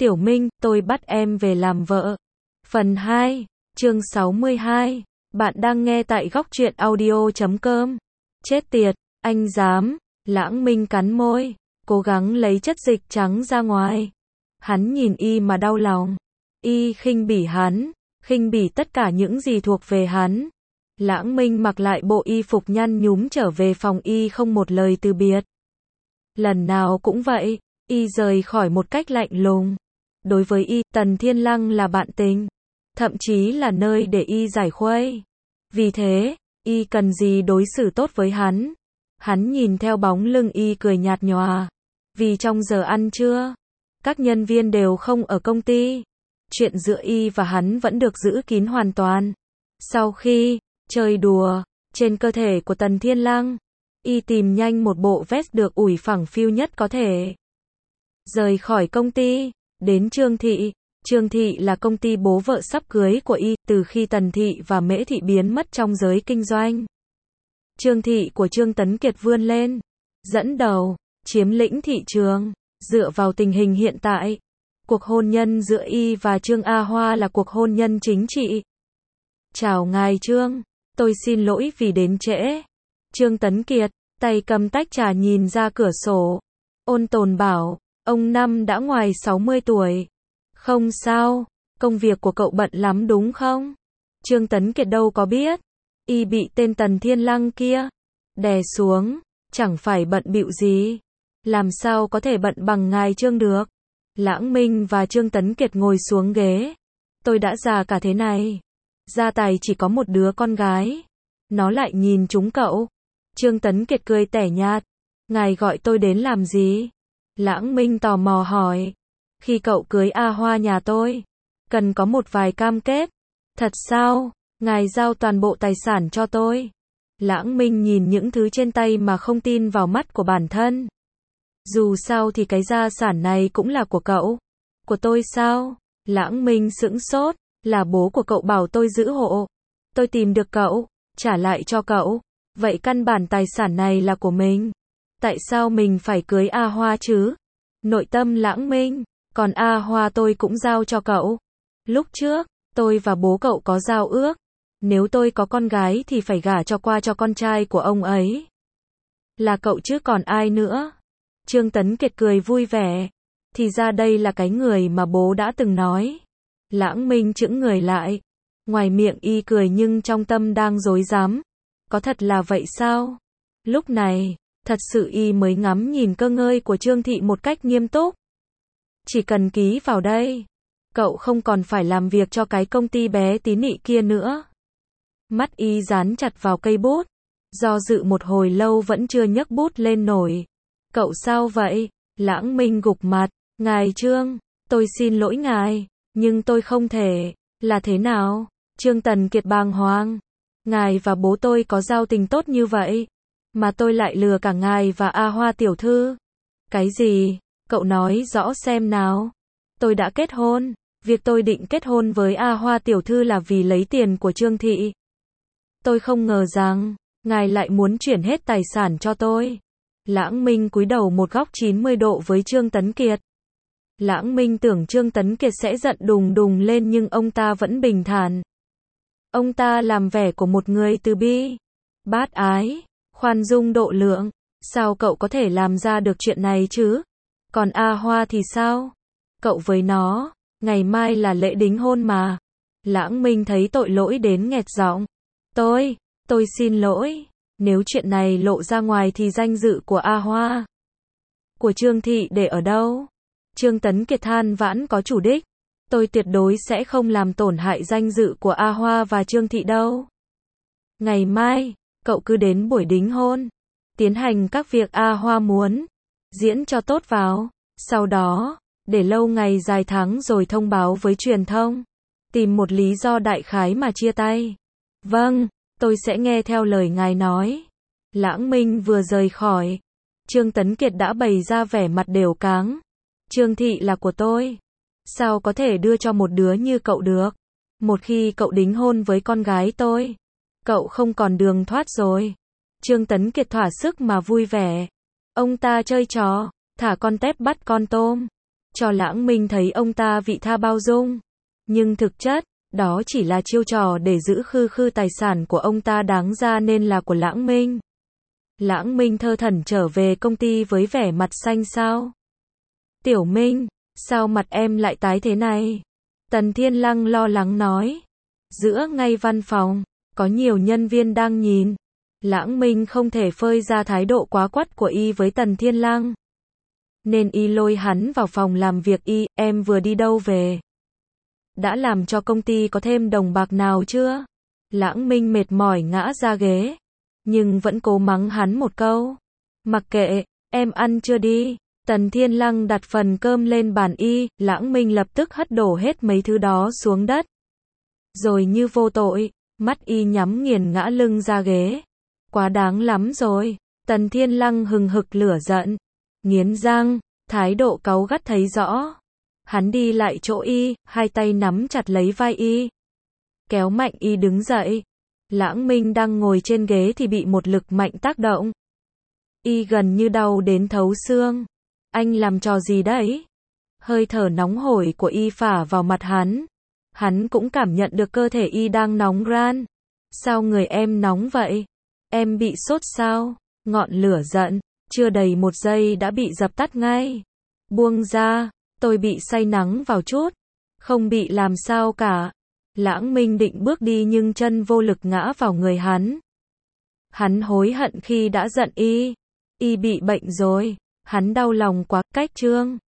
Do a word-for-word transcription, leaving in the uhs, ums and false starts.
Tiểu Minh, tôi bắt em về làm vợ. Phần hai, chương sáu mươi hai. Bạn đang nghe tại góc truyện audio chấm com. Chết tiệt, anh dám. Lãng Minh cắn môi, cố gắng lấy chất dịch trắng ra ngoài. Hắn nhìn y mà đau lòng. Y khinh bỉ hắn, khinh bỉ tất cả những gì thuộc về hắn. Lãng Minh mặc lại bộ y phục nhăn nhúm trở về phòng y không một lời từ biệt. Lần nào cũng vậy, y rời khỏi một cách lạnh lùng. Đối với y, Tần Thiên Lăng là bạn tình, thậm chí là nơi để y giải khuây. Vì thế, y cần gì đối xử tốt với hắn. Hắn nhìn theo bóng lưng y cười nhạt nhòa. Vì trong giờ ăn trưa, các nhân viên đều không ở công ty. Chuyện giữa y và hắn vẫn được giữ kín hoàn toàn. Sau khi chơi đùa trên cơ thể của Tần Thiên Lăng, y tìm nhanh một bộ vest được ủi phẳng phiu nhất có thể. Rời khỏi công ty, đến Trương Thị. Trương Thị là công ty bố vợ sắp cưới của y, từ khi Tần Thị và Mễ Thị biến mất trong giới kinh doanh. Trương Thị của Trương Tấn Kiệt vươn lên, dẫn đầu, chiếm lĩnh thị trường. Dựa vào tình hình hiện tại, cuộc hôn nhân giữa y và Trương A Hoa là cuộc hôn nhân chính trị. Chào ngài Trương, tôi xin lỗi vì đến trễ. Trương Tấn Kiệt, tay cầm tách trà nhìn ra cửa sổ. Ôn tồn bảo, ông Năm đã ngoài sáu mươi tuổi. Không sao, công việc của cậu bận lắm đúng không? Trương Tấn Kiệt đâu có biết. Y bị tên Tần Thiên Lăng kia đè xuống, chẳng phải bận bịu gì. Làm sao có thể bận bằng ngài Trương được? Lãng Minh và Trương Tấn Kiệt ngồi xuống ghế. Tôi đã già cả thế này. Gia Tài chỉ có một đứa con gái. Nó lại nhìn chúng cậu. Trương Tấn Kiệt cười tẻ nhạt. Ngài gọi tôi đến làm gì? Lãng Minh tò mò hỏi. Khi cậu cưới A Hoa nhà tôi, cần có một vài cam kết. Thật sao? Ngài giao toàn bộ tài sản cho tôi. Lãng Minh nhìn những thứ trên tay mà không tin vào mắt của bản thân. Dù sao thì cái gia sản này cũng là của cậu. Của tôi sao? Lãng Minh sững sốt. Là bố của cậu bảo tôi giữ hộ. Tôi tìm được cậu, trả lại cho cậu. Vậy căn bản tài sản này là của mình. Tại sao mình phải cưới A Hoa chứ? Nội tâm Lãng Minh. Còn A Hoa tôi cũng giao cho cậu. Lúc trước, tôi và bố cậu có giao ước. Nếu tôi có con gái thì phải gả cho qua cho con trai của ông ấy. Là cậu chứ còn ai nữa? Trương Tấn Kiệt cười vui vẻ. Thì ra đây là cái người mà bố đã từng nói. Lãng Minh chững người lại. Ngoài miệng y cười nhưng trong tâm đang rối rắm. Có thật là vậy sao? Lúc này, thật sự y mới ngắm nhìn cơ ngơi của Trương Thị một cách nghiêm túc. Chỉ cần ký vào đây, cậu không còn phải làm việc cho cái công ty bé tí nị kia nữa. Mắt y dán chặt vào cây bút. Do dự một hồi lâu vẫn chưa nhấc bút lên nổi. Cậu sao vậy? Lãng Minh gục mặt. Ngài Trương, tôi xin lỗi ngài. Nhưng tôi không thể. Là thế nào? Trương Tần Kiệt bàng hoàng. Ngài và bố tôi có giao tình tốt như vậy, mà tôi lại lừa cả ngài và A Hoa tiểu thư. Cái gì? Cậu nói rõ xem nào. Tôi đã kết hôn. Việc tôi định kết hôn với A Hoa tiểu thư là vì lấy tiền của Trương Thị. Tôi không ngờ rằng ngài lại muốn chuyển hết tài sản cho tôi. Lãng Minh cúi đầu một góc chín mươi độ với Trương Tấn Kiệt. Lãng Minh tưởng Trương Tấn Kiệt sẽ giận đùng đùng lên nhưng ông ta vẫn bình thản. Ông ta làm vẻ của một người từ bi, bát ái, khoan dung độ lượng. Sao cậu có thể làm ra được chuyện này chứ? Còn A Hoa thì sao? Cậu với nó, ngày mai là lễ đính hôn mà. Lãng Minh thấy tội lỗi đến nghẹt giọng. Tôi, tôi xin lỗi. Nếu chuyện này lộ ra ngoài thì danh dự của A Hoa, của Trương Thị để ở đâu? Trương Tấn Kiệt than vãn có chủ đích. Tôi tuyệt đối sẽ không làm tổn hại danh dự của A Hoa và Trương Thị đâu. Ngày mai, cậu cứ đến buổi đính hôn, tiến hành các việc A Hoa muốn, diễn cho tốt vào. Sau đó, để lâu ngày dài tháng rồi thông báo với truyền thông. Tìm một lý do đại khái mà chia tay. Vâng, tôi sẽ nghe theo lời ngài nói. Lãng Minh vừa rời khỏi, Trương Tấn Kiệt đã bày ra vẻ mặt đều cáng. Trương Thị là của tôi. Sao có thể đưa cho một đứa như cậu được? Một khi cậu đính hôn với con gái tôi, cậu không còn đường thoát rồi. Trương Tấn Kiệt thỏa sức mà vui vẻ. Ông ta chơi trò, thả con tép bắt con tôm. cho Lãng Minh thấy ông ta vị tha bao dung. Nhưng thực chất, đó chỉ là chiêu trò để giữ khư khư tài sản của ông ta đáng ra nên là của Lãng Minh. Lãng Minh thơ thẩn trở về công ty với vẻ mặt xanh xao. Tiểu Minh, sao mặt em lại tái thế này? Tần Thiên Lăng lo lắng nói. Giữa ngay văn phòng, có nhiều nhân viên đang nhìn. Lãng Minh không thể phơi ra thái độ quá quắt của y với Tần Thiên Lăng. Nên y lôi hắn vào phòng làm việc. Y, em vừa đi đâu về? Đã làm cho công ty có thêm đồng bạc nào chưa? Lãng Minh mệt mỏi ngã ra ghế. Nhưng vẫn cố mắng hắn một câu. Mặc kệ, em ăn chưa đi? Tần Thiên Lăng đặt phần cơm lên bàn y. Lãng Minh lập tức hất đổ hết mấy thứ đó xuống đất. Rồi như vô tội, mắt y nhắm nghiền ngã lưng ra ghế. Quá đáng lắm rồi. Tần Thiên Lăng hừng hực lửa giận. Nghiến răng, thái độ cáu gắt thấy rõ. Hắn đi lại chỗ y, hai tay nắm chặt lấy vai y. Kéo mạnh y đứng dậy. Lãng Minh đang ngồi trên ghế thì bị một lực mạnh tác động. Y gần như đau đến thấu xương. Anh làm trò gì đấy? Hơi thở nóng hổi của y phả vào mặt hắn. Hắn cũng cảm nhận được cơ thể y đang nóng ran. Sao người em nóng vậy? Em bị sốt sao? Ngọn lửa giận, chưa đầy một giây đã bị dập tắt ngay. Buông ra, tôi bị say nắng vào chút. Không bị làm sao cả. Lãng Minh định bước đi nhưng chân vô lực ngã vào người hắn. Hắn hối hận khi đã giận y. Y bị bệnh rồi. Hắn đau lòng quá. Cách chương